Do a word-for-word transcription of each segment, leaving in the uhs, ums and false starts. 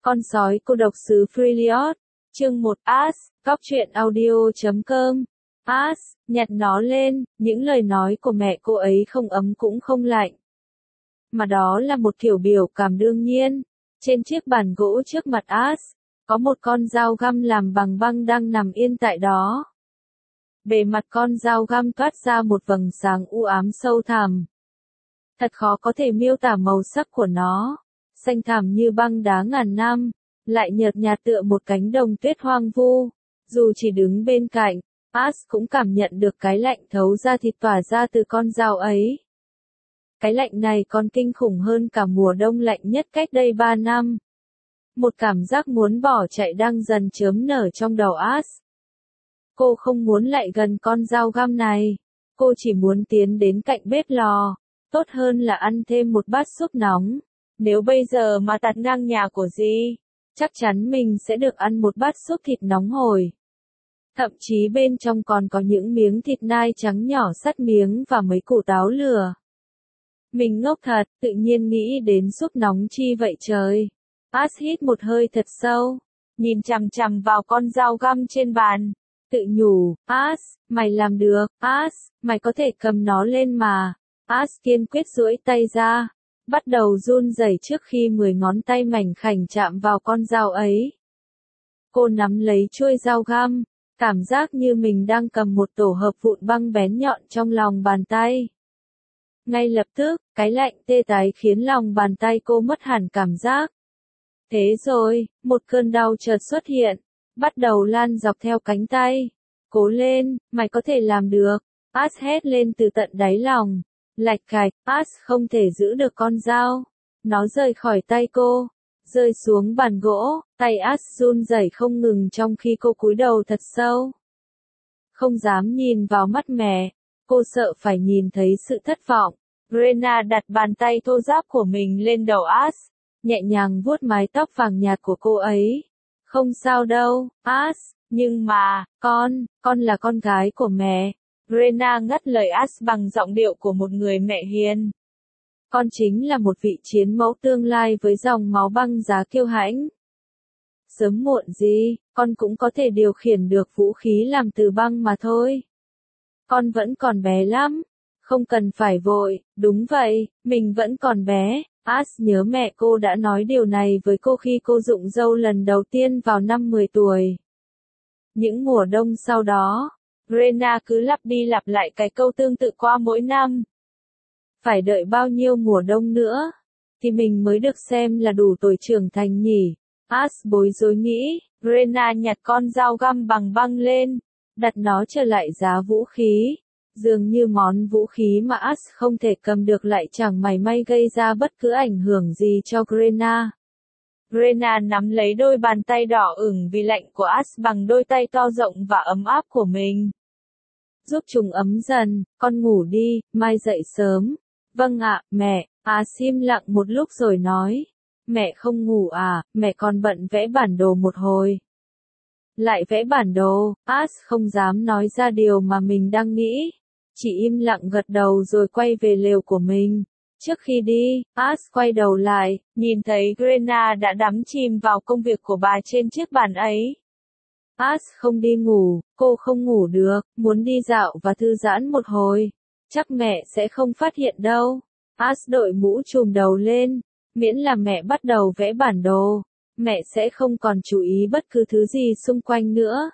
Con sói cô độc xứ Freljord. Chương một As, cóc truyện audio chấm com. As, nhặt nó lên, những lời nói của mẹ cô ấy không ấm cũng không lạnh. Mà đó là một kiểu biểu cảm đương nhiên. Trên chiếc bàn gỗ trước mặt As, có một con dao găm làm bằng băng đang nằm yên tại đó. Bề mặt con dao găm toát ra một vầng sáng u ám sâu thẳm. Thật khó có thể miêu tả màu sắc của nó. Xanh thẳm như băng đá ngàn năm, lại nhợt nhạt tựa một cánh đồng tuyết hoang vu. Dù chỉ đứng bên cạnh, As cũng cảm nhận được cái lạnh thấu da thịt tỏa ra từ con dao ấy. Cái lạnh này còn kinh khủng hơn cả mùa đông lạnh nhất cách đây ba năm. Một cảm giác muốn bỏ chạy đang dần chớm nở trong đầu As. Cô không muốn lại gần con dao găm này. Cô chỉ muốn tiến đến cạnh bếp lò. Tốt hơn là ăn thêm một bát súp nóng. Nếu bây giờ mà tạt ngang nhà của dì, chắc chắn mình sẽ được ăn một bát súp thịt nóng hổi. Thậm chí bên trong còn có những miếng thịt nai trắng nhỏ sắt miếng và mấy củ táo lửa. Mình ngốc thật, tự nhiên nghĩ đến súp nóng chi vậy trời. As hít một hơi thật sâu, nhìn chằm chằm vào con dao găm trên bàn, tự nhủ, As, mày làm được, As, mày có thể cầm nó lên mà. As kiên quyết duỗi tay ra, bắt đầu run rẩy trước khi mười ngón tay mảnh khảnh chạm vào con dao ấy. Cô nắm lấy chuôi dao găm, cảm giác như mình đang cầm một tổ hợp vụn băng bén nhọn trong lòng bàn tay. Ngay lập tức, cái lạnh tê tái khiến lòng bàn tay cô mất hẳn cảm giác. Thế rồi, một cơn đau chợt xuất hiện, bắt đầu lan dọc theo cánh tay. Cố lên, mày có thể làm được. As hét lên từ tận đáy lòng. Lạch cạch, As không thể giữ được con dao. Nó rời khỏi tay cô, rơi xuống bàn gỗ, tay As run rẩy không ngừng trong khi cô cúi đầu thật sâu. Không dám nhìn vào mắt mẹ, cô sợ phải nhìn thấy sự thất vọng. Rena đặt bàn tay thô ráp của mình lên đầu As, nhẹ nhàng vuốt mái tóc vàng nhạt của cô ấy. Không sao đâu, As, nhưng mà, con, con là con gái của mẹ. Rena ngắt lời As bằng giọng điệu của một người mẹ hiền. Con chính là một vị chiến mẫu tương lai với dòng máu băng giá kiêu hãnh. Sớm muộn gì, con cũng có thể điều khiển được vũ khí làm từ băng mà thôi. Con vẫn còn bé lắm, không cần phải vội, đúng vậy, mình vẫn còn bé. As nhớ mẹ cô đã nói điều này với cô khi cô rụng râu lần đầu tiên vào năm mười tuổi. Những mùa đông sau đó, Rena cứ lặp đi lặp lại cái câu tương tự qua mỗi năm. Phải đợi bao nhiêu mùa đông nữa, thì mình mới được xem là đủ tuổi trưởng thành nhỉ? As bối rối nghĩ. Rena nhặt con dao găm bằng băng lên, đặt nó trở lại giá vũ khí. Dường như món vũ khí mà As không thể cầm được lại chẳng mảy may gây ra bất cứ ảnh hưởng gì cho Rena. Rena nắm lấy đôi bàn tay đỏ ửng vì lạnh của As bằng đôi tay to rộng và ấm áp của mình. Giúp chúng ấm dần, con ngủ đi, mai dậy sớm. Vâng ạ, mẹ. As im lặng một lúc rồi nói. Mẹ không ngủ à, mẹ còn bận vẽ bản đồ một hồi. Lại vẽ bản đồ, As không dám nói ra điều mà mình đang nghĩ. Chỉ im lặng gật đầu rồi quay về lều của mình. Trước khi đi, As quay đầu lại, nhìn thấy Rena đã đắm chìm vào công việc của bà trên chiếc bàn ấy. As không đi ngủ, cô không ngủ được, muốn đi dạo và thư giãn một hồi. Chắc mẹ sẽ không phát hiện đâu. As đội mũ trùm đầu lên, miễn là mẹ bắt đầu vẽ bản đồ, mẹ sẽ không còn chú ý bất cứ thứ gì xung quanh nữa.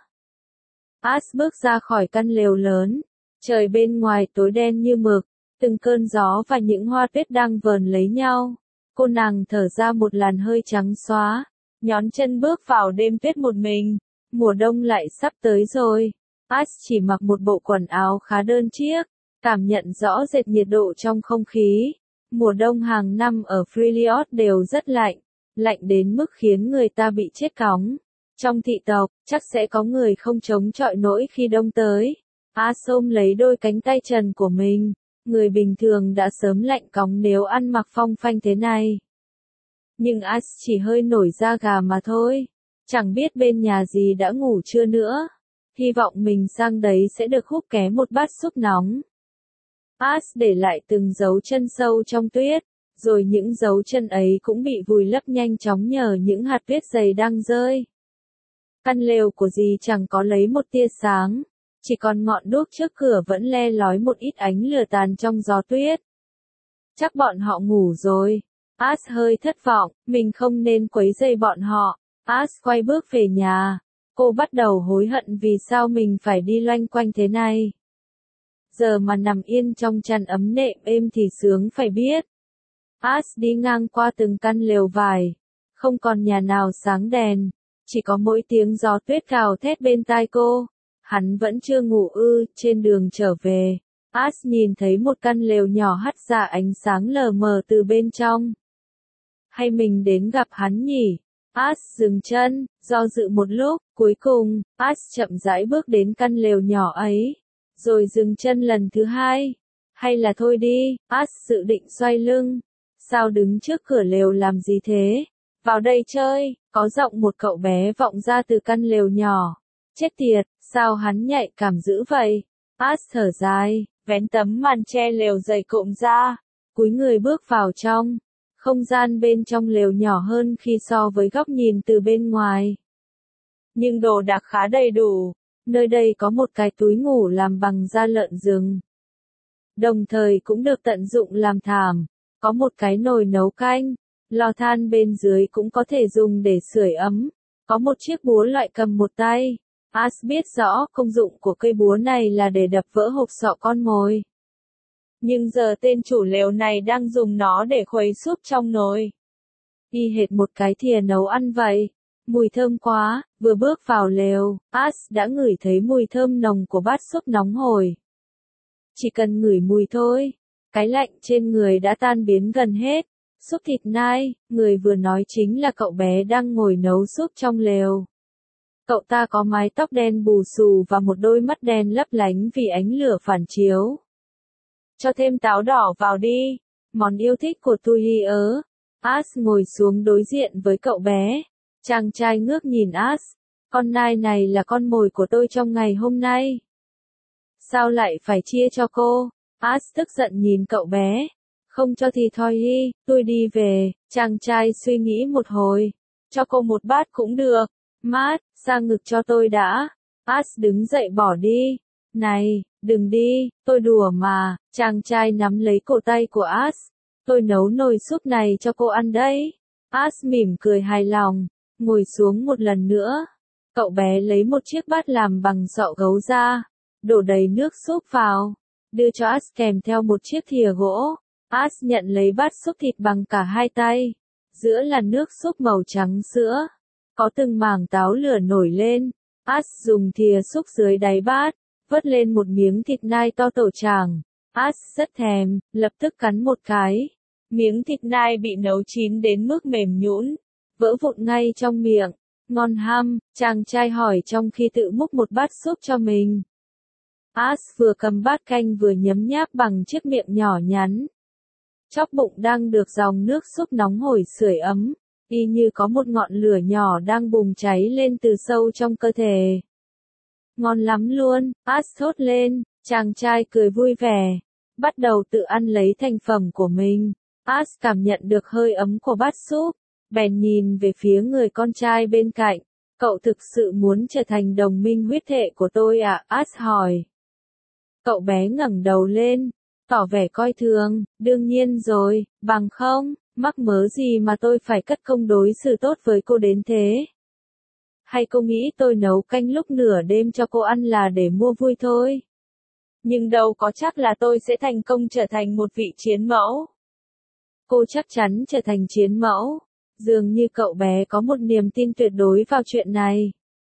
As bước ra khỏi căn lều lớn, trời bên ngoài tối đen như mực, từng cơn gió và những hoa tuyết đang vờn lấy nhau. Cô nàng thở ra một làn hơi trắng xóa, nhón chân bước vào đêm tuyết một mình. Mùa đông lại sắp tới rồi. As chỉ mặc một bộ quần áo khá đơn chiếc, cảm nhận rõ rệt nhiệt độ trong không khí. Mùa đông hàng năm ở Freljord đều rất lạnh, lạnh đến mức khiến người ta bị chết cóng. Trong thị tộc, chắc sẽ có người không chống chọi nổi khi đông tới. As ôm lấy đôi cánh tay trần của mình, người bình thường đã sớm lạnh cóng nếu ăn mặc phong phanh thế này. Nhưng As chỉ hơi nổi da gà mà thôi. Chẳng biết bên nhà gì đã ngủ trưa nữa. Hy vọng mình sang đấy sẽ được húp ké một bát súp nóng. As để lại từng dấu chân sâu trong tuyết, rồi những dấu chân ấy cũng bị vùi lấp nhanh chóng nhờ những hạt tuyết dày đang rơi. Căn lều của dì chẳng có lấy một tia sáng, chỉ còn ngọn đuốc trước cửa vẫn le lói một ít ánh lửa tàn trong gió tuyết. Chắc bọn họ ngủ rồi. Ash hơi thất vọng, mình không nên quấy rầy bọn họ. Ash quay bước về nhà. Cô bắt đầu hối hận vì sao mình phải đi loanh quanh thế này. Giờ mà nằm yên trong chăn ấm nệm êm thì sướng phải biết. Ash đi ngang qua từng căn lều vải. Không còn nhà nào sáng đèn. Chỉ có mỗi tiếng gió tuyết cào thét bên tai cô. Hắn vẫn chưa ngủ ư, trên đường trở về. Ash nhìn thấy một căn lều nhỏ hắt ra ánh sáng lờ mờ từ bên trong. Hay mình đến gặp hắn nhỉ? Ash dừng chân, do dự một lúc, cuối cùng, Ash chậm rãi bước đến căn lều nhỏ ấy. Rồi dừng chân lần thứ hai. Hay là thôi đi, Ash dự định xoay lưng. Sao đứng trước cửa lều làm gì thế? Vào đây chơi, có giọng một cậu bé vọng ra từ căn lều nhỏ. Chết tiệt, sao hắn nhạy cảm dữ vậy? Ash thở dài, vén tấm màn che lều dày cộm ra, cúi người bước vào trong. Không gian bên trong lều nhỏ hơn khi so với góc nhìn từ bên ngoài. Nhưng đồ đạc khá đầy đủ. Nơi đây có một cái túi ngủ làm bằng da lợn rừng. Đồng thời cũng được tận dụng làm thảm. Có một cái nồi nấu canh. Lò than bên dưới cũng có thể dùng để sưởi ấm. Có một chiếc búa loại cầm một tay. Ash biết rõ công dụng của cây búa này là để đập vỡ hộp sọ con mồi. Nhưng giờ tên chủ lều này đang dùng nó để khuấy súp trong nồi. Y hệt một cái thìa nấu ăn vậy. Mùi thơm quá, vừa bước vào lều, Ash đã ngửi thấy mùi thơm nồng của bát súp nóng hổi. Chỉ cần ngửi mùi thôi, cái lạnh trên người đã tan biến gần hết. Súp thịt nai, người vừa nói chính là cậu bé đang ngồi nấu súp trong lều. Cậu ta có mái tóc đen bù xù và một đôi mắt đen lấp lánh vì ánh lửa phản chiếu. Cho thêm táo đỏ vào đi, món yêu thích của tôi hi ớ. Ash ngồi xuống đối diện với cậu bé. Chàng trai ngước nhìn Ash. Con nai này là con mồi của tôi trong ngày hôm nay. Sao lại phải chia cho cô? Ash tức giận nhìn cậu bé. Không cho thì thôi đi, tôi đi về. Chàng trai suy nghĩ một hồi. Cho cô một bát cũng được. Mát, sang ngực cho tôi đã. Ash đứng dậy bỏ đi. Này, đừng đi, tôi đùa mà. Chàng trai nắm lấy cổ tay của Ash. Tôi nấu nồi súp này cho cô ăn đấy. Ash mỉm cười hài lòng, ngồi xuống một lần nữa. Cậu bé lấy một chiếc bát làm bằng sọ gấu ra, đổ đầy nước súp vào, đưa cho Ash kèm theo một chiếc thìa gỗ. Ash nhận lấy bát súp thịt bằng cả hai tay. Giữa là nước súp màu trắng sữa. Có từng mảng táo lửa nổi lên. Ash dùng thìa xúc dưới đáy bát, vớt lên một miếng thịt nai to tổ chảng. Ash rất thèm, lập tức cắn một cái. Miếng thịt nai bị nấu chín đến mức mềm nhũn, vỡ vụn ngay trong miệng. Ngon hăm, chàng trai hỏi trong khi tự múc một bát súp cho mình. Ash vừa cầm bát canh vừa nhấm nháp bằng chiếc miệng nhỏ nhắn. Chóp bụng đang được dòng nước súp nóng hổi sưởi ấm, y như có một ngọn lửa nhỏ đang bùng cháy lên từ sâu trong cơ thể. Ngon lắm luôn, Ash thốt lên, chàng trai cười vui vẻ, bắt đầu tự ăn lấy thành phẩm của mình. Ash cảm nhận được hơi ấm của bát súp, bèn nhìn về phía người con trai bên cạnh. Cậu thực sự muốn trở thành đồng minh huyết thể của tôi à? Ash hỏi. Cậu bé ngẩng đầu lên, tỏ vẻ coi thường. Đương nhiên rồi, bằng không, mắc mớ gì mà tôi phải cất công đối xử tốt với cô đến thế? Hay cô nghĩ tôi nấu canh lúc nửa đêm cho cô ăn là để mua vui thôi? Nhưng đâu có chắc là tôi sẽ thành công trở thành một vị chiến mẫu. Cô chắc chắn trở thành chiến mẫu. Dường như cậu bé có một niềm tin tuyệt đối vào chuyện này.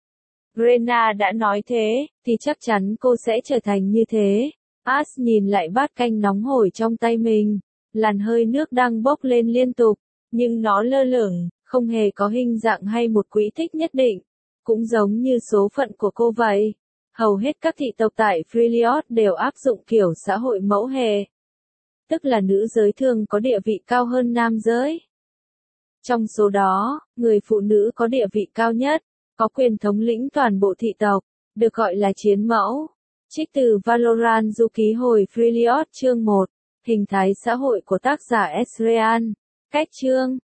Brenna đã nói thế, thì chắc chắn cô sẽ trở thành như thế. Ash nhìn lại bát canh nóng hổi trong tay mình. Làn hơi nước đang bốc lên liên tục, nhưng nó lơ lửng, không hề có hình dạng hay một quỹ tích nhất định. Cũng giống như số phận của cô vậy. Hầu hết các thị tộc tại Freljord đều áp dụng kiểu xã hội mẫu hệ. Tức là nữ giới thường có địa vị cao hơn nam giới. Trong số đó, người phụ nữ có địa vị cao nhất, có quyền thống lĩnh toàn bộ thị tộc, được gọi là chiến mẫu. Trích từ Valorant du ký hồi Freljord chương một. Hình thái xã hội của tác giả Esrean. Cách chương